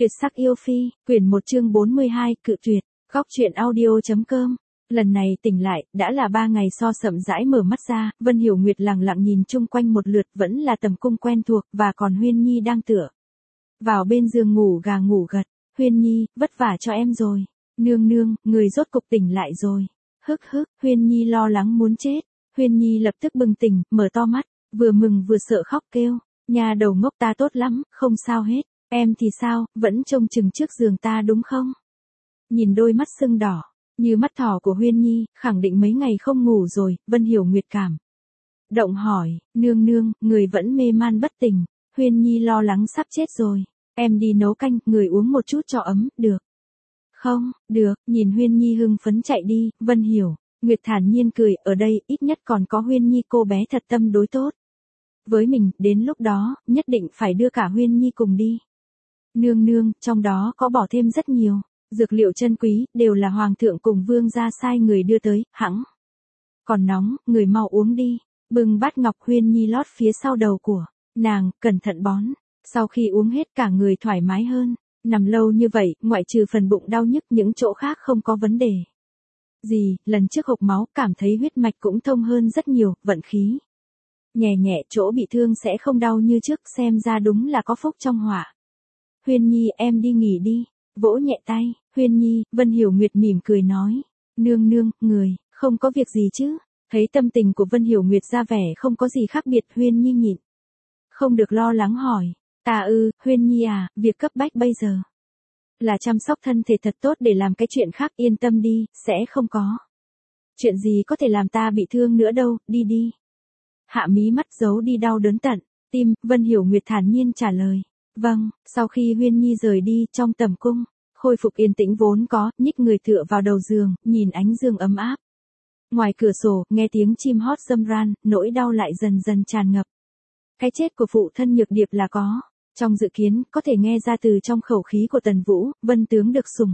Tuyệt sắc yêu phi, quyển 1 chương 42, cự tuyệt, góc truyện audio.com. Lần này tỉnh lại, đã là 3 ngày so chậm rãi mở mắt ra, Vân Hiểu Nguyệt lặng lặng nhìn chung quanh một lượt vẫn là tầm cung quen thuộc và còn Huyên Nhi đang tựa vào bên giường ngủ gà ngủ gật. Huyên Nhi, vất vả cho em rồi. Nương nương, người rốt cục tỉnh lại rồi. Hức hức, Huyên Nhi lo lắng muốn chết. Huyên Nhi lập tức bừng tỉnh, mở to mắt, vừa mừng vừa sợ khóc kêu. Nhà đầu ngốc ta tốt lắm, không sao hết. Em thì sao, vẫn trông chừng trước giường ta đúng không? Nhìn đôi mắt sưng đỏ, như mắt thỏ của Huyên Nhi, khẳng định mấy ngày không ngủ rồi, Vân Hiểu Nguyệt cảm động hỏi, nương nương, người vẫn mê man bất tỉnh. Huyên Nhi lo lắng sắp chết rồi. Em đi nấu canh, người uống một chút cho ấm, được không? Được, nhìn Huyên Nhi hưng phấn chạy đi, Vân Hiểu Nguyệt thản nhiên cười, ở đây, ít nhất còn có Huyên Nhi cô bé thật tâm đối tốt với mình, đến lúc đó, nhất định phải đưa cả Huyên Nhi cùng đi. Nương nương, trong đó có bỏ thêm rất nhiều dược liệu chân quý, đều là hoàng thượng cùng vương gia sai người đưa tới, hẵng còn nóng, người mau uống đi. Bưng bát ngọc, Huyên Nhi lót phía sau đầu của nàng, cẩn thận bón. Sau khi uống hết cả người thoải mái hơn. Nằm lâu như vậy, ngoại trừ phần bụng đau nhức, những chỗ khác không có vấn đề gì. Lần trước hộc máu, cảm thấy huyết mạch cũng thông hơn rất nhiều, vận khí nhẹ nhẹ, chỗ bị thương sẽ không đau như trước, xem ra đúng là có phúc trong họa. Huyên Nhi, em đi nghỉ đi. Vỗ nhẹ tay, Huyên Nhi, Vân Hiểu Nguyệt mỉm cười nói. Nương nương, người, không có việc gì chứ? Thấy tâm tình của Vân Hiểu Nguyệt ra vẻ không có gì khác biệt, Huyên Nhi nhịn không được lo lắng hỏi. Huyên Nhi à, việc cấp bách bây giờ là chăm sóc thân thể thật tốt, để làm cái chuyện khác, yên tâm đi, sẽ không có chuyện gì có thể làm ta bị thương nữa đâu, đi đi. Hạ mí mắt giấu đi đau đớn tận tim, Vân Hiểu Nguyệt thản nhiên trả lời. Vâng. Sau khi Huyên Nhi rời đi, trong tầm cung khôi phục yên tĩnh vốn có, nhích người tựa vào đầu giường, nhìn ánh dương ấm áp. Ngoài cửa sổ, nghe tiếng chim hót râm ran, nỗi đau lại dần dần tràn ngập. Cái chết của phụ thân Nhược Điệp là có trong dự kiến, có thể nghe ra từ trong khẩu khí của Tần Vũ, Vân tướng được sủng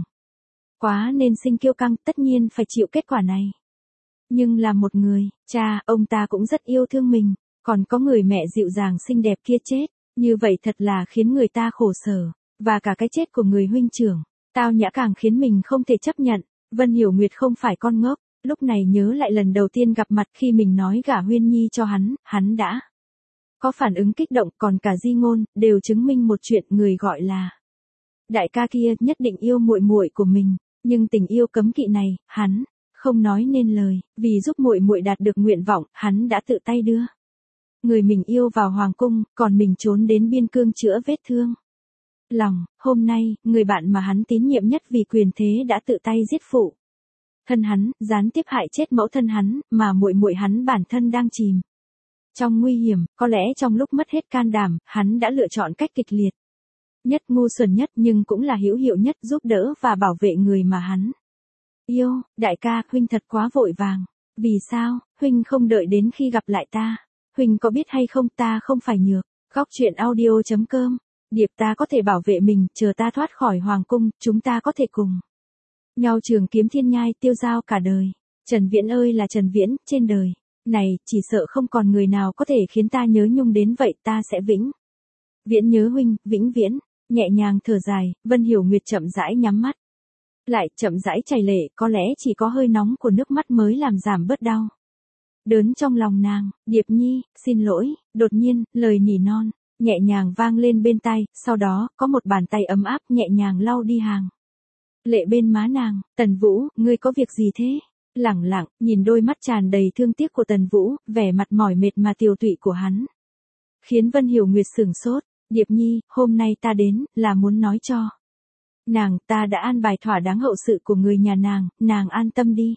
quá nên sinh kiêu căng, tất nhiên phải chịu kết quả này. Nhưng là một người cha, ông ta cũng rất yêu thương mình, còn có người mẹ dịu dàng xinh đẹp kia chết, như vậy thật là khiến người ta khổ sở, và cả cái chết của người huynh trưởng tao nhã càng khiến mình không thể chấp nhận. Vân Hiểu Nguyệt không phải con ngốc, lúc này nhớ lại lần đầu tiên gặp mặt, khi mình nói gả Huyên Nhi cho hắn đã có phản ứng kích động, còn cả Di Ngôn đều chứng minh một chuyện, người gọi là đại ca kia nhất định yêu muội muội của mình, nhưng tình yêu cấm kỵ này, hắn không nói nên lời, vì giúp muội muội đạt được nguyện vọng, hắn đã tự tay đưa người mình yêu vào hoàng cung, còn mình trốn đến biên cương chữa vết thương lòng. Hôm nay, người bạn mà hắn tín nhiệm nhất vì quyền thế đã tự tay giết phụ thân hắn, gián tiếp hại chết mẫu thân hắn, mà muội muội hắn bản thân đang chìm trong nguy hiểm. Có lẽ trong lúc mất hết can đảm, hắn đã lựa chọn cách kịch liệt nhất, ngu xuẩn nhất, nhưng cũng là hữu hiệu nhất, giúp đỡ và bảo vệ người mà hắn yêu. Đại ca, huynh thật quá vội vàng. Vì sao, huynh không đợi đến khi gặp lại ta? Huynh có biết hay không, ta không phải nhược. Góc truyện audio.com. Điệp, ta có thể bảo vệ mình, chờ ta thoát khỏi hoàng cung, chúng ta có thể cùng nhau trường kiếm thiên nhai, tiêu dao cả đời. Trần Viễn ơi là Trần Viễn, trên đời này, chỉ sợ không còn người nào có thể khiến ta nhớ nhung đến vậy, ta sẽ vĩnh viễn nhớ huynh, vĩnh viễn. Nhẹ nhàng thở dài, Vân Hiểu Nguyệt chậm rãi nhắm mắt lại, chậm rãi chảy lệ, có lẽ chỉ có hơi nóng của nước mắt mới làm giảm bớt đau đớn trong lòng nàng. Điệp Nhi, xin lỗi. Đột nhiên, lời nỉ non nhẹ nhàng vang lên bên tai, sau đó, có một bàn tay ấm áp nhẹ nhàng lau đi hàng lệ bên má nàng. Tần Vũ, ngươi có việc gì thế? Lẳng lặng, nhìn đôi mắt tràn đầy thương tiếc của Tần Vũ, vẻ mặt mỏi mệt mà tiều tụy của hắn khiến Vân Hiểu Nguyệt sửng sốt. Điệp Nhi, hôm nay ta đến, là muốn nói cho nàng, ta đã an bài thỏa đáng hậu sự của người nhà nàng an tâm đi.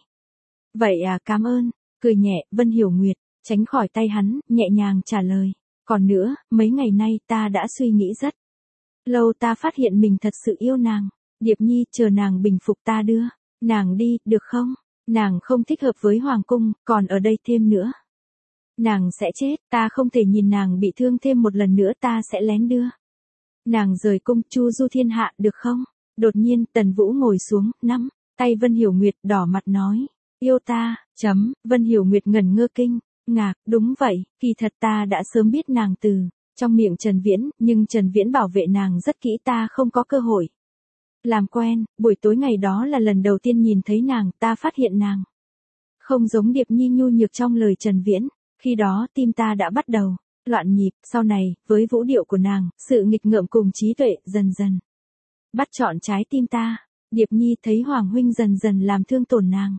Vậy à, cảm ơn. Cười nhẹ, Vân Hiểu Nguyệt tránh khỏi tay hắn, nhẹ nhàng trả lời. Còn nữa, mấy ngày nay ta đã suy nghĩ rất lâu, ta phát hiện mình thật sự yêu nàng. Điệp Nhi, chờ nàng bình phục ta đưa nàng đi, được không? Nàng không thích hợp với hoàng cung, còn ở đây thêm nữa nàng sẽ chết, ta không thể nhìn nàng bị thương thêm một lần nữa, ta sẽ lén đưa nàng rời cung, chu du thiên hạ, được không? Đột nhiên, Tần Vũ ngồi xuống, nắm tay Vân Hiểu Nguyệt, đỏ mặt nói. Yêu ta, Vân Hiểu Nguyệt ngẩn ngơ kinh ngạc, đúng vậy, kỳ thật ta đã sớm biết nàng từ Trong miệng Trần Viễn, nhưng Trần Viễn bảo vệ nàng rất kỹ, ta không có cơ hội làm quen. Buổi tối ngày đó là lần đầu tiên nhìn thấy nàng, ta phát hiện nàng không giống Điệp Nhi nhu nhược trong lời Trần Viễn. Khi đó tim ta đã bắt đầu loạn nhịp. Sau này, với vũ điệu của nàng, sự nghịch ngợm cùng trí tuệ dần dần bắt trọn trái tim ta. Điệp Nhi thấy Hoàng huynh dần dần làm thương tổn nàng,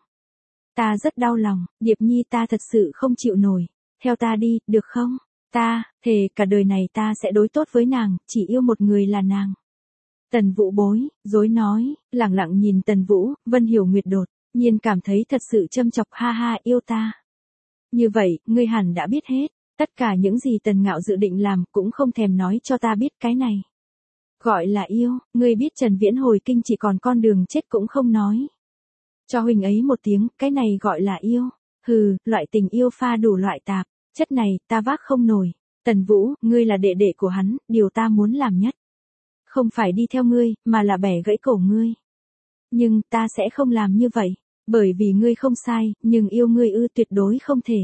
ta rất đau lòng. Điệp Nhi, ta thật sự không chịu nổi. Theo ta đi, được không? Ta thề cả đời này ta sẽ đối tốt với nàng, chỉ yêu một người là nàng. Tần Vũ bối rối nói, lẳng lặng nhìn Tần Vũ. Vân Hiểu Nguyệt đột nhiên cảm thấy thật sự châm chọc. Ha ha, yêu ta? Như vậy, ngươi hẳn đã biết hết. Tất cả những gì Tần Ngạo dự định làm cũng không thèm nói cho ta biết. Cái này gọi là yêu. Ngươi biết Trần Viễn hồi kinh chỉ còn con đường chết cũng không nói cho huynh ấy một tiếng, cái này gọi là yêu. Hừ, loại tình yêu pha đủ loại tạp chất này ta vác không nổi. Tần Vũ, ngươi là đệ đệ của hắn, điều ta muốn làm nhất không phải đi theo ngươi, mà là bẻ gãy cổ ngươi. Nhưng ta sẽ không làm như vậy, bởi vì ngươi không sai, nhưng yêu ngươi tuyệt đối không thể.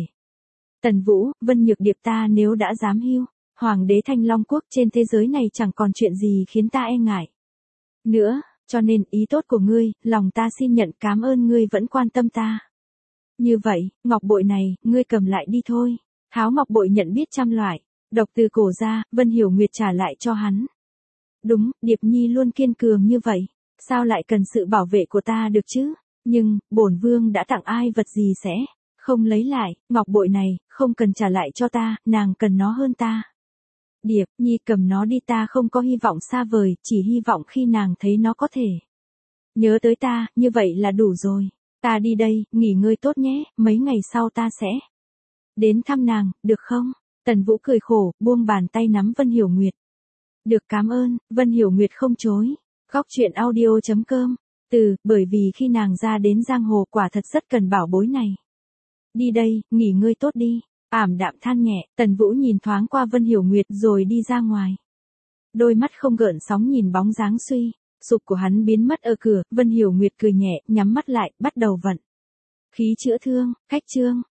Tần Vũ, Vân Nhược Điệp, ta nếu đã dám hưu Hoàng đế Thanh Long Quốc, trên thế giới này chẳng còn chuyện gì khiến ta e ngại nữa, cho nên ý tốt của ngươi, lòng ta xin nhận, cảm ơn ngươi vẫn quan tâm ta. Như vậy, ngọc bội này, ngươi cầm lại đi thôi. Tháo ngọc bội nhận biết trăm loại độc từ cổ ra, Vân Hiểu Nguyệt trả lại cho hắn. Đúng, Điệp Nhi luôn kiên cường như vậy, sao lại cần sự bảo vệ của ta được chứ? Nhưng, bổn vương đã tặng ai vật gì sẽ không lấy lại. Ngọc bội này, không cần trả lại cho ta, nàng cần nó hơn ta. Điệp Nhi, cầm nó đi, ta không có hy vọng xa vời, chỉ hy vọng khi nàng thấy nó có thể nhớ tới ta, như vậy là đủ rồi. Ta đi đây, nghỉ ngơi tốt nhé, mấy ngày sau ta sẽ đến thăm nàng, được không? Tần Vũ cười khổ, buông bàn tay nắm Vân Hiểu Nguyệt. Được, cảm ơn. Vân Hiểu Nguyệt không chối. Góc truyện audio.com. Bởi vì khi nàng ra đến giang hồ quả thật rất cần bảo bối này. Đi đây, nghỉ ngơi tốt đi. Ảm đạm than nhẹ, Tần Vũ nhìn thoáng qua Vân Hiểu Nguyệt rồi đi ra ngoài. Đôi mắt không gợn sóng nhìn bóng dáng suy sụp của hắn biến mất ở cửa. Vân Hiểu Nguyệt cười nhẹ, nhắm mắt lại, bắt đầu vận khí chữa thương. Khách chương.